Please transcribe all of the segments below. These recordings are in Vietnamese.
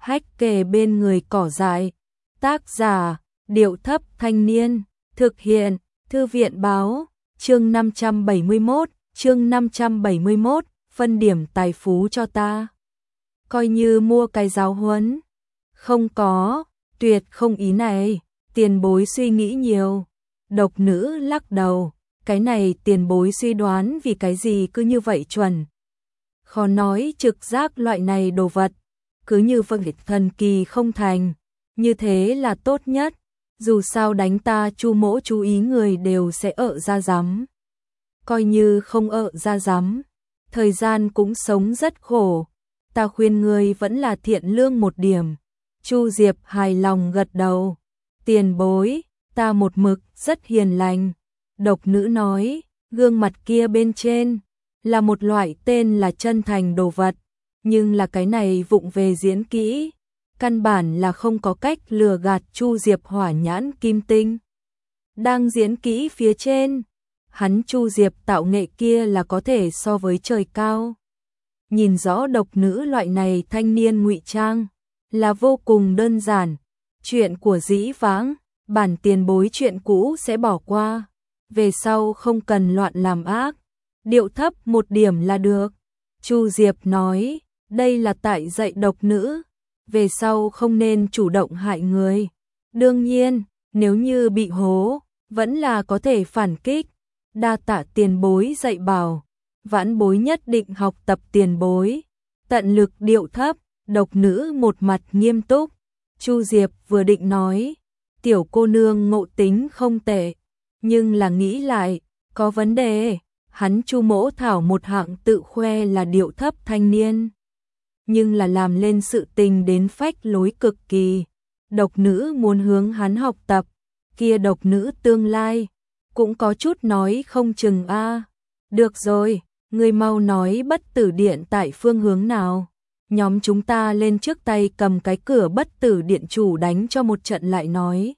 hách kề bên người cỏ dại. Tác giả, Điệu Thấp Thanh Niên. Thực hiện, Thư viện Báo. Chương 571, phân điểm tài phú cho ta. Coi như mua cái giáo huấn. Không có, tuyệt không ý này, tiền bối suy nghĩ nhiều. Độc nữ lắc đầu, cái này tiền bối suy đoán vì cái gì cứ như vậy chuẩn. Khó nói trực giác loại này đồ vật, cứ như vậy thần kỳ không thành, như thế là tốt nhất. Dù sao đánh ta Chu mỗ chú ý người đều sẽ ợ ra rắm. Coi như không ợ ra rắm, thời gian cũng sống rất khổ. Ta khuyên người vẫn là thiện lương một điểm. Chu Diệp hài lòng gật đầu. Tiền bối, ta một mực rất hiền lành. Độc nữ nói, gương mặt kia bên trên là một loại tên là chân thành đồ vật, nhưng là cái này vụng về diễn kỹ, căn bản là không có cách lừa gạt Chu Diệp hỏa nhãn kim tinh. Đang diễn kỹ phía trên, hắn Chu Diệp tạo nghệ kia là có thể so với trời cao. Nhìn rõ độc nữ loại này thanh niên ngụy trang là vô cùng đơn giản. Chuyện của dĩ vãng, bản tiền bối chuyện cũ sẽ bỏ qua, về sau không cần loạn làm ác, điệu thấp một điểm là được. Chu Diệp nói, đây là tại dạy độc nữ, về sau không nên chủ động hại người. Đương nhiên, nếu như bị hố, vẫn là có thể phản kích. Đa tạ tiền bối dạy bảo, vãn bối nhất định học tập tiền bối. Tận lực điệu thấp, độc nữ một mặt nghiêm túc. Chu Diệp vừa định nói, tiểu cô nương ngộ tính không tệ, nhưng là nghĩ lại, có vấn đề. Hắn Chu mỗ thảo một hạng tự khoe là điệu thấp thanh niên, nhưng là làm lên sự tình đến phách lối cực kỳ. Độc nữ muốn hướng hắn học tập, kia độc nữ tương lai cũng có chút nói không chừng a. Được rồi, ngươi mau nói bất tử điện tại phương hướng nào. Nhóm chúng ta lên trước tay cầm cái cửa bất tử điện chủ đánh cho một trận lại nói.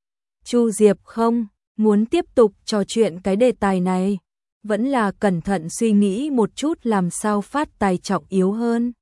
Chu Diệp không muốn tiếp tục trò chuyện cái đề tài này, vẫn là cẩn thận suy nghĩ một chút làm sao phát tài trọng yếu hơn.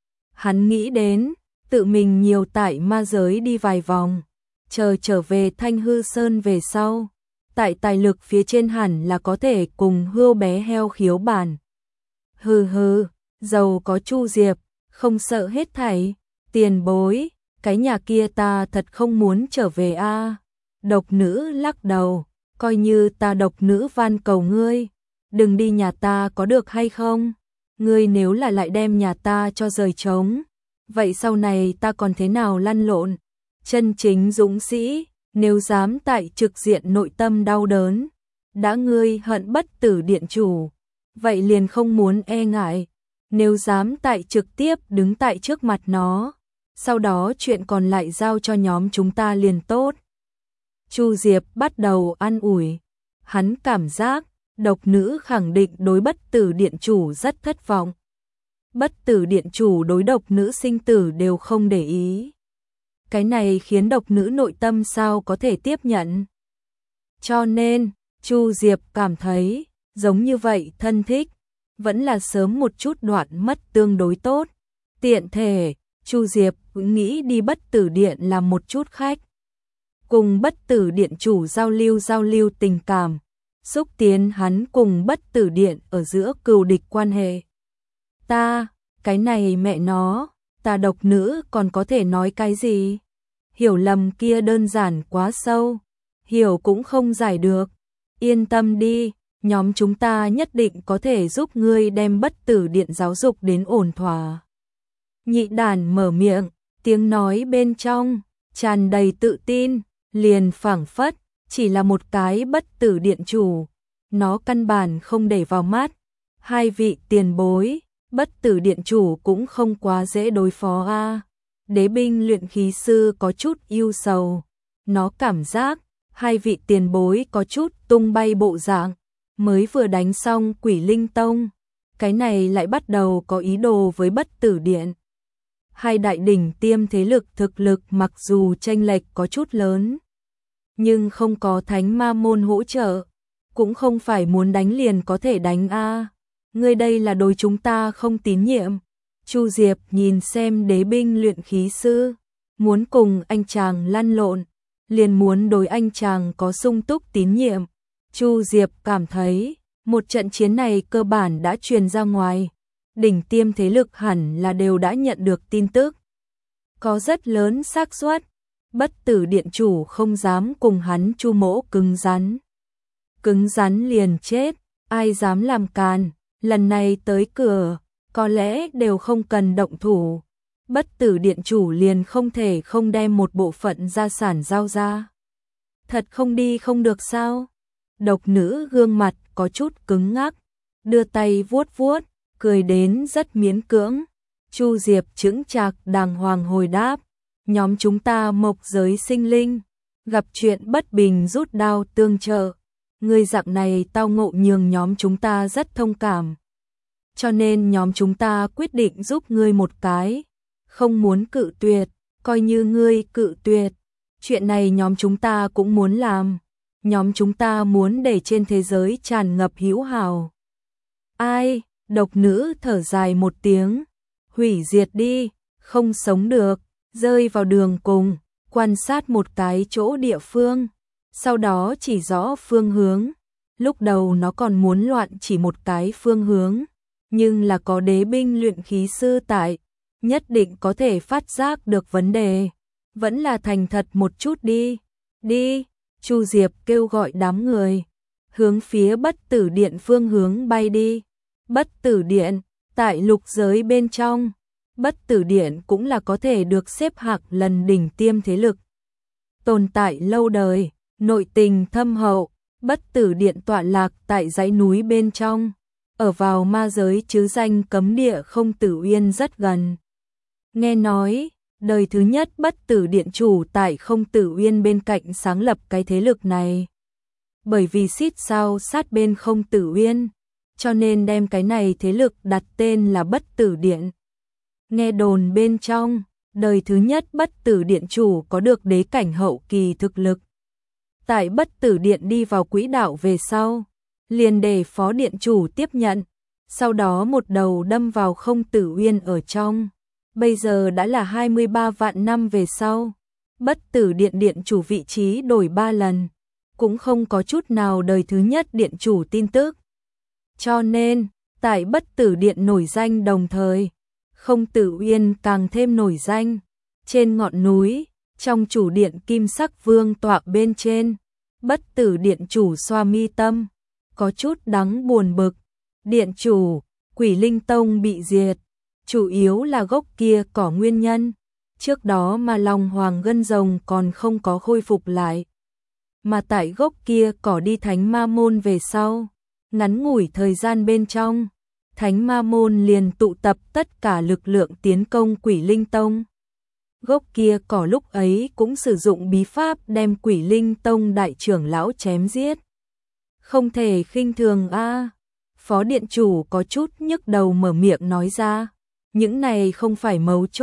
Hắn nghĩ đến, tự mình nhiều tại ma giới đi vài vòng, chờ trở về Thanh Hư Sơn về sau, tại tài lực phía trên hẳn là có thể cùng hươu bé heo khiếu bản. Hừ hừ, giàu có Chu Diệp, không sợ hết thảy. Tiền bối, cái nhà kia ta thật không muốn trở về a. Độc nữ lắc đầu, coi như ta độc nữ van cầu ngươi, đừng đi nhà ta có được hay không? Ngươi nếu là lại đem nhà ta cho rời trống, vậy sau này ta còn thế nào lăn lộn? Chân chính dũng sĩ, nếu dám tại trực diện nội tâm đau đớn, đã ngươi hận bất tử điện chủ, vậy liền không muốn e ngại. Nếu dám tại trực tiếp đứng tại trước mặt nó, sau đó chuyện còn lại giao cho nhóm chúng ta liền tốt. Chu Diệp bắt đầu an ủi, hắn cảm giác độc nữ khẳng định đối bất tử điện chủ rất thất vọng. Bất tử điện chủ đối độc nữ sinh tử đều không để ý. Cái này khiến độc nữ nội tâm sao có thể tiếp nhận. Cho nên, Chu Diệp cảm thấy, giống như vậy thân thích, vẫn là sớm một chút đoạn mất tương đối tốt. Tiện thể, Chu Diệp cũng nghĩ đi bất tử điện làm một chút khách. Cùng bất tử điện chủ giao lưu tình cảm, xúc tiến hắn cùng bất tử điện ở giữa cừu địch quan hệ. Cái này mẹ nó, ta độc nữ còn có thể nói cái gì? Hiểu lầm kia đơn giản quá sâu, hiểu cũng không giải được. Yên tâm đi, nhóm chúng ta nhất định có thể giúp ngươi đem bất tử điện giáo dục đến ổn thỏa. Nhị đàn mở miệng, tiếng nói bên trong tràn đầy tự tin, liền phảng phất chỉ là một cái bất tử điện chủ, nó căn bản không để vào mắt. Hai vị tiền bối, bất tử điện chủ cũng không quá dễ đối phó a. Đế binh luyện khí sư có chút ưu sầu, nó cảm giác hai vị tiền bối có chút tung bay bộ dạng, mới vừa đánh xong Quỷ Linh Tông, cái này lại bắt đầu có ý đồ với bất tử điện. Hai đại đỉnh tiêm thế lực thực lực mặc dù chênh lệch có chút lớn, nhưng không có thánh ma môn hỗ trợ, cũng không phải muốn đánh liền có thể đánh a. Ngươi đây là đối chúng ta không tín nhiệm. Chu Diệp nhìn xem đế binh luyện khí sư, muốn cùng anh chàng lăn lộn, liền muốn đối anh chàng có sung túc tín nhiệm. Chu Diệp cảm thấy, một trận chiến này cơ bản đã truyền ra ngoài, đỉnh tiêm thế lực hẳn là đều đã nhận được tin tức. Có rất lớn xác suất, Bất Tử Điện chủ không dám cùng hắn Chu Mỗ cứng rắn. Cứng rắn liền chết, ai dám làm càn, lần này tới cửa, có lẽ đều không cần động thủ. Bất Tử Điện chủ liền không thể không đem một bộ phận gia sản giao ra. Thật không đi không được sao? Độc nữ gương mặt có chút cứng ngắc, đưa tay vuốt vuốt, cười đến rất miễn cưỡng. Chu Diệp chững chạc đàng hoàng hồi đáp, nhóm chúng ta mộc giới sinh linh, gặp chuyện bất bình rút đao tương trợ. Người dạng này tao ngộ nhường nhóm chúng ta rất thông cảm. Cho nên nhóm chúng ta quyết định giúp ngươi một cái, không muốn cự tuyệt, coi như ngươi cự tuyệt. Chuyện này nhóm chúng ta cũng muốn làm, nhóm chúng ta muốn để trên thế giới tràn ngập hữu hảo. Ai? Độc nữ thở dài một tiếng, hủy diệt đi, không sống được, rơi vào đường cùng, quan sát một cái chỗ địa phương, sau đó chỉ rõ phương hướng. Lúc đầu nó còn muốn loạn chỉ một cái phương hướng, nhưng là có đế binh luyện khí sư tại, nhất định có thể phát giác được vấn đề. Vẫn là thành thật một chút đi. Đi, Chu Diệp kêu gọi đám người, hướng phía Bất Tử Điện phương hướng bay đi. Bất Tử Điện, tại lục giới bên trong, Bất Tử Điện cũng là có thể được xếp hạng lần đỉnh tiêm thế lực. Tồn tại lâu đời, nội tình thâm hậu, Bất Tử Điện tọa lạc tại dãy núi bên trong, ở vào ma giới chứ danh cấm địa Không Tử Uyên rất gần. Nghe nói, đời thứ nhất Bất Tử Điện chủ tại Không Tử Uyên bên cạnh sáng lập cái thế lực này. Bởi vì xít sao sát bên Không Tử Uyên, cho nên đem cái này thế lực đặt tên là Bất Tử Điện. Nghe đồn bên trong, đời thứ nhất Bất Tử Điện chủ có được đế cảnh hậu kỳ thực lực. Tại Bất Tử Điện đi vào quỹ đạo về sau, liền để phó điện chủ tiếp nhận, sau đó một đầu đâm vào Không Tử Uyên ở trong. Bây giờ đã là 23 vạn năm về sau, Bất Tử Điện điện chủ vị trí đổi 3 lần, cũng không có chút nào đời thứ nhất điện chủ tin tức. Cho nên, tại Bất Tử Điện nổi danh đồng thời, Không Tử Uyên càng thêm nổi danh. Trên ngọn núi, trong chủ điện kim sắc vương tọa bên trên, Bất Tử Điện chủ xoa mi tâm, có chút đắng buồn bực. Điện chủ, Quỷ Linh Tông bị diệt, chủ yếu là gốc kia cỏ nguyên nhân. Trước đó mà Long Hoàng Gân Rồng còn không có khôi phục lại. Mà tại gốc kia cỏ đi Thánh Ma Môn về sau, ngắn ngủi thời gian bên trong, Thánh Ma Môn liền tụ tập tất cả lực lượng tiến công Quỷ Linh Tông. Gốc kia cỏ lúc ấy cũng sử dụng bí pháp đem Quỷ Linh Tông đại trưởng lão chém giết. Không thể khinh thường a. Phó điện chủ có chút nhức đầu mở miệng nói ra, những này không phải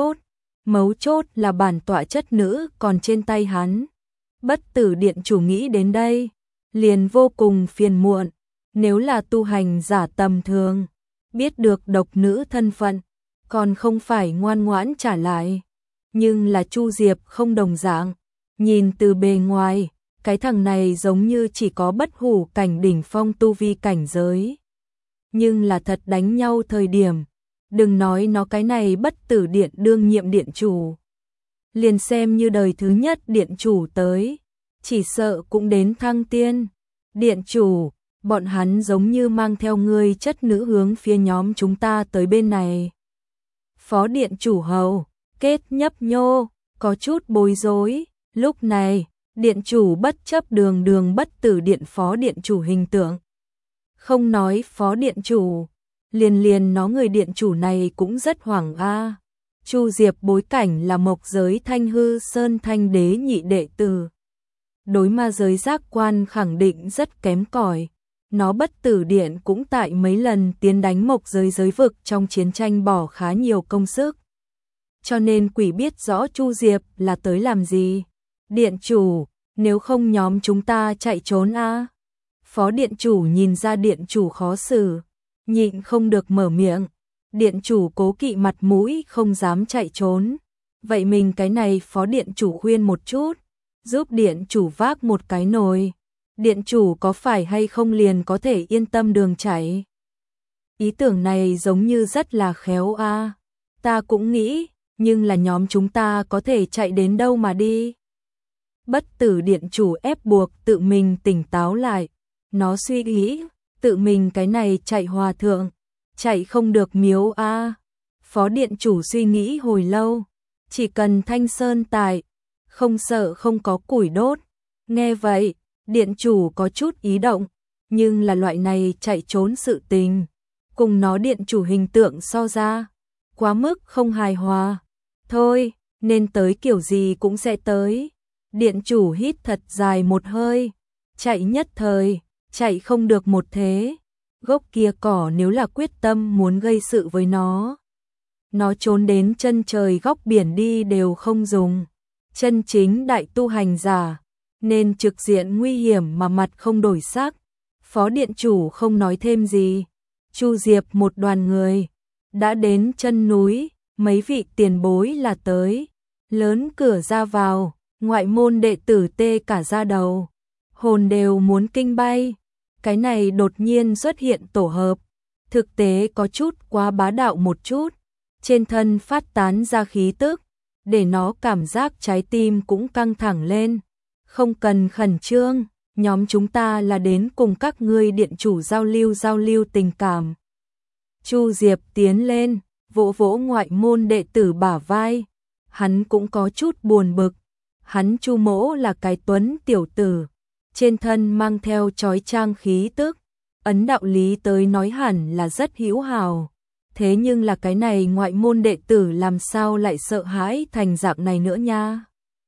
mấu chốt là bản tọa chất nữ còn trên tay hắn. Bất Tử Điện chủ nghĩ đến đây, liền vô cùng phiền muộn, nếu là tu hành giả tầm thường, biết được độc nữ thân phận, còn không phải ngoan ngoãn trả lại. Nhưng là Chu Diệp không đồng dạng, nhìn từ bề ngoài, cái thằng này giống như chỉ có bất hủ cảnh đỉnh phong tu vi cảnh giới. Nhưng là thật đánh nhau thời điểm, đừng nói nó cái này Bất Tử Điện đương nhiệm điện chủ. Liền xem như đời thứ nhất điện chủ tới, chỉ sợ cũng đến thăng tiên. Điện chủ, bọn hắn giống như mang theo ngươi chất nữ hướng phía nhóm chúng ta tới bên này. Phó điện chủ hầu, kết nhấp nhô, có chút bối rối. Lúc này, điện chủ bất chấp đường Bất Tử Điện phó điện chủ hình tượng. Không nói phó điện chủ, liền nó người điện chủ này cũng rất hoảng a. Chu Diệp bối cảnh là mộc giới Thanh Hư Sơn Thanh Đế nhị đệ tử. Đối ma giới giác quan khẳng định rất kém cỏi. Nó Bất Tử Điện cũng tại mấy lần tiến đánh mộc giới giới vực trong chiến tranh bỏ khá nhiều công sức. Cho nên quỷ biết rõ Chu Diệp là tới làm gì. Điện chủ, nếu không nhóm chúng ta chạy trốn a. Phó điện chủ nhìn ra điện chủ khó xử, nhịn không được mở miệng. Điện chủ cố kỵ mặt mũi không dám chạy trốn. Vậy mình cái này phó điện chủ khuyên một chút, giúp điện chủ vác một cái nồi. Điện chủ có phải hay không liền có thể yên tâm đường chảy. Ý tưởng này giống như rất là khéo a. Ta cũng nghĩ, nhưng là nhóm chúng ta có thể chạy đến đâu mà đi. Bất tử điện chủ ép buộc tự mình tỉnh táo lại. Nó suy nghĩ, tự mình cái này chạy hòa thượng, chạy không được miếu a. Phó điện chủ suy nghĩ hồi lâu, chỉ cần thanh sơn tại, không sợ không có củi đốt. Nghe vậy, điện chủ có chút ý động, nhưng là loại này chạy trốn sự tình, cùng nó điện chủ hình tượng so ra, quá mức không hài hòa. Thôi, nên tới kiểu gì cũng sẽ tới. Điện chủ hít thật dài một hơi, chạy nhất thời, chạy không được một thế. Gốc kia cỏ nếu là quyết tâm muốn gây sự với nó trốn đến chân trời góc biển đi đều không dùng. Chân chính đại tu hành giả, nên trực diện nguy hiểm mà mặt không đổi sắc. Phó điện chủ không nói thêm gì. Chu Diệp một đoàn người đã đến chân núi, mấy vị tiền bối là tới. Lớn cửa ra vào, ngoại môn đệ tử tê cả da đầu, hồn đều muốn kinh bay. Cái này đột nhiên xuất hiện tổ hợp, thực tế có chút quá bá đạo một chút, trên thân phát tán ra khí tức, để nó cảm giác trái tim cũng căng thẳng lên. Không cần khẩn trương, nhóm chúng ta là đến cùng các ngươi điện chủ giao lưu tình cảm. Chu Diệp tiến lên, vỗ vỗ ngoại môn đệ tử bả vai, hắn cũng có chút buồn bực. Hắn Chu Mỗ là cái tuấn tiểu tử, trên thân mang theo chói chang khí tức, ấn đạo lý tới nói hẳn là rất hữu hào. Thế nhưng là cái này ngoại môn đệ tử làm sao lại sợ hãi thành dạng này nữa nha.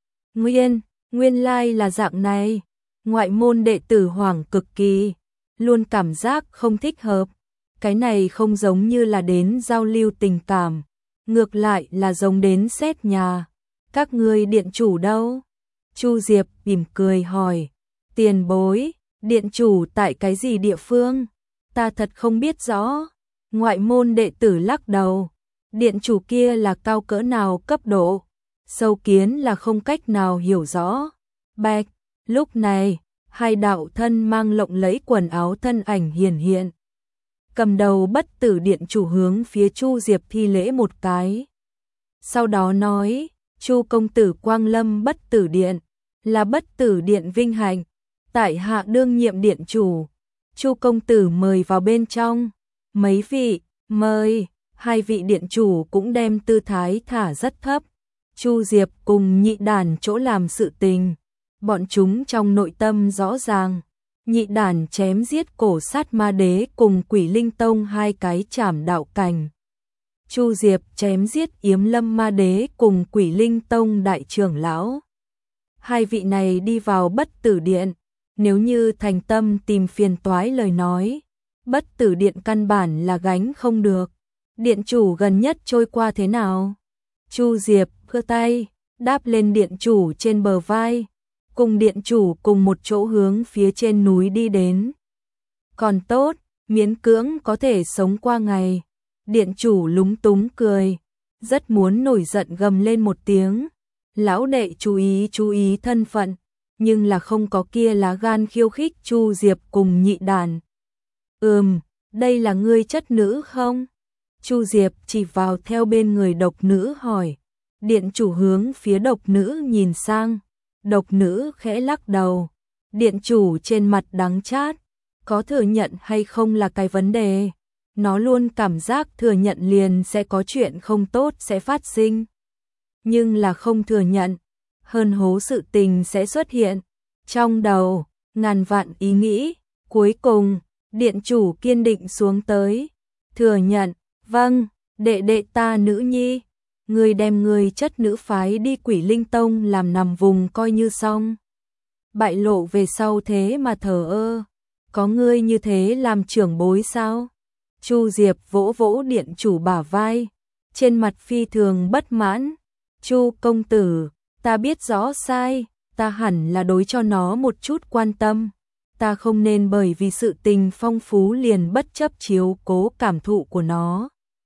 Nguyên lai là dạng này. Ngoại môn đệ tử hoảng cực kỳ, luôn cảm giác không thích hợp. Cái này không giống như là đến giao lưu tình cảm, ngược lại là giống đến xét nhà. Các ngươi điện chủ đâu? Chu Diệp mỉm cười hỏi. Tiền bối, điện chủ tại cái gì địa phương? Ta thật không biết rõ. Ngoại môn đệ tử lắc đầu. Điện chủ kia là cao cỡ nào cấp độ? Sâu kiến là không cách nào hiểu rõ. Bạch, lúc này, hai đạo thân mang lộng lẫy quần áo thân ảnh hiển hiện. Cầm đầu bất tử điện chủ hướng phía Chu Diệp thi lễ một cái. Sau đó nói, Chu công tử quang lâm bất tử điện, là bất tử điện vinh hạnh, tại hạ đương nhiệm điện chủ. Chu công tử mời vào bên trong. Mấy vị, mời. Hai vị điện chủ cũng đem tư thái thả rất thấp. Chu Diệp cùng nhị đàn chỗ làm sự tình, bọn chúng trong nội tâm rõ ràng. Nhị đàn chém giết cổ sát ma đế cùng Quỷ Linh Tông hai cái trảm đạo cảnh. Chu Diệp chém giết Yếm Lâm ma đế cùng Quỷ Linh Tông đại trưởng lão. Hai vị này đi vào bất tử điện, nếu như thành tâm tìm phiền toái lời nói, bất tử điện căn bản là gánh không được. Điện chủ gần nhất trôi qua thế nào? Chu Diệp khơ tay, đáp lên điện chủ trên bờ vai, cùng điện chủ cùng một chỗ hướng phía trên núi đi đến. Còn tốt, miễn cưỡng có thể sống qua ngày. Điện chủ lúng túng cười, rất muốn nổi giận gầm lên một tiếng. Lão đệ chú ý thân phận, nhưng là không có kia lá gan khiêu khích Chu Diệp cùng nhị đàn. Đây là ngươi chất nữ không? Chu Diệp chỉ vào theo bên người độc nữ hỏi. Điện chủ hướng phía độc nữ nhìn sang. Độc nữ khẽ lắc đầu. Điện chủ trên mặt đắng chát, có thừa nhận hay không là cái vấn đề. Nó luôn cảm giác thừa nhận liền sẽ có chuyện không tốt sẽ phát sinh. Nhưng là không thừa nhận, hơn hố sự tình sẽ xuất hiện. Trong đầu, ngàn vạn ý nghĩ, cuối cùng, điện chủ kiên định xuống tới. Thừa nhận, vâng, đệ ta nữ nhi. Người đem người chất nữ phái đi Quỷ Linh Tông làm nằm vùng coi như xong. Bại lộ về sau thế mà thờ ơ. Có ngươi như thế làm trưởng bối sao? Chu Diệp vỗ vỗ điện chủ bả vai, trên mặt phi thường bất mãn. Chu công tử, ta biết rõ sai, ta hẳn là đối cho nó một chút quan tâm. Ta không nên bởi vì sự tình phong phú liền bất chấp chiếu cố cảm thụ của nó.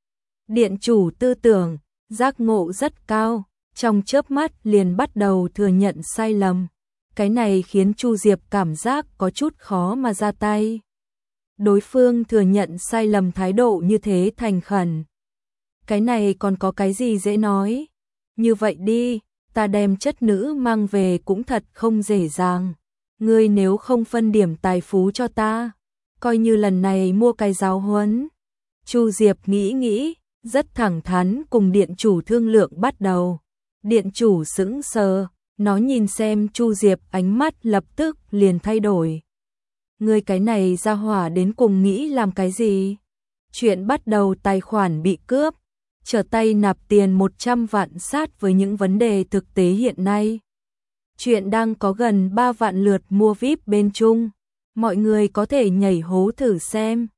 Điện chủ tư tưởng, giác ngộ rất cao, trong chớp mắt liền bắt đầu thừa nhận sai lầm. Cái này khiến Chu Diệp cảm giác có chút khó mà ra tay. Đối phương thừa nhận sai lầm thái độ như thế thành khẩn. Cái này còn có cái gì dễ nói? Như vậy đi, ta đem chất nữ mang về cũng thật không dễ dàng. Ngươi nếu không phân điểm tài phú cho ta, coi như lần này mua cái giáo huấn. Chu Diệp nghĩ, rất thẳng thắn cùng điện chủ thương lượng bắt đầu. Điện chủ sững sờ, nó nhìn xem Chu Diệp ánh mắt lập tức liền thay đổi. Ngươi cái này ra hỏa đến cùng nghĩ làm cái gì? Chuyện bắt đầu tài khoản bị cướp, trở tay nạp tiền 100 vạn sát với những vấn đề thực tế hiện nay. Chuyện đang có gần 3 vạn lượt mua VIP bên Trung. Mọi người có thể nhảy hố thử xem.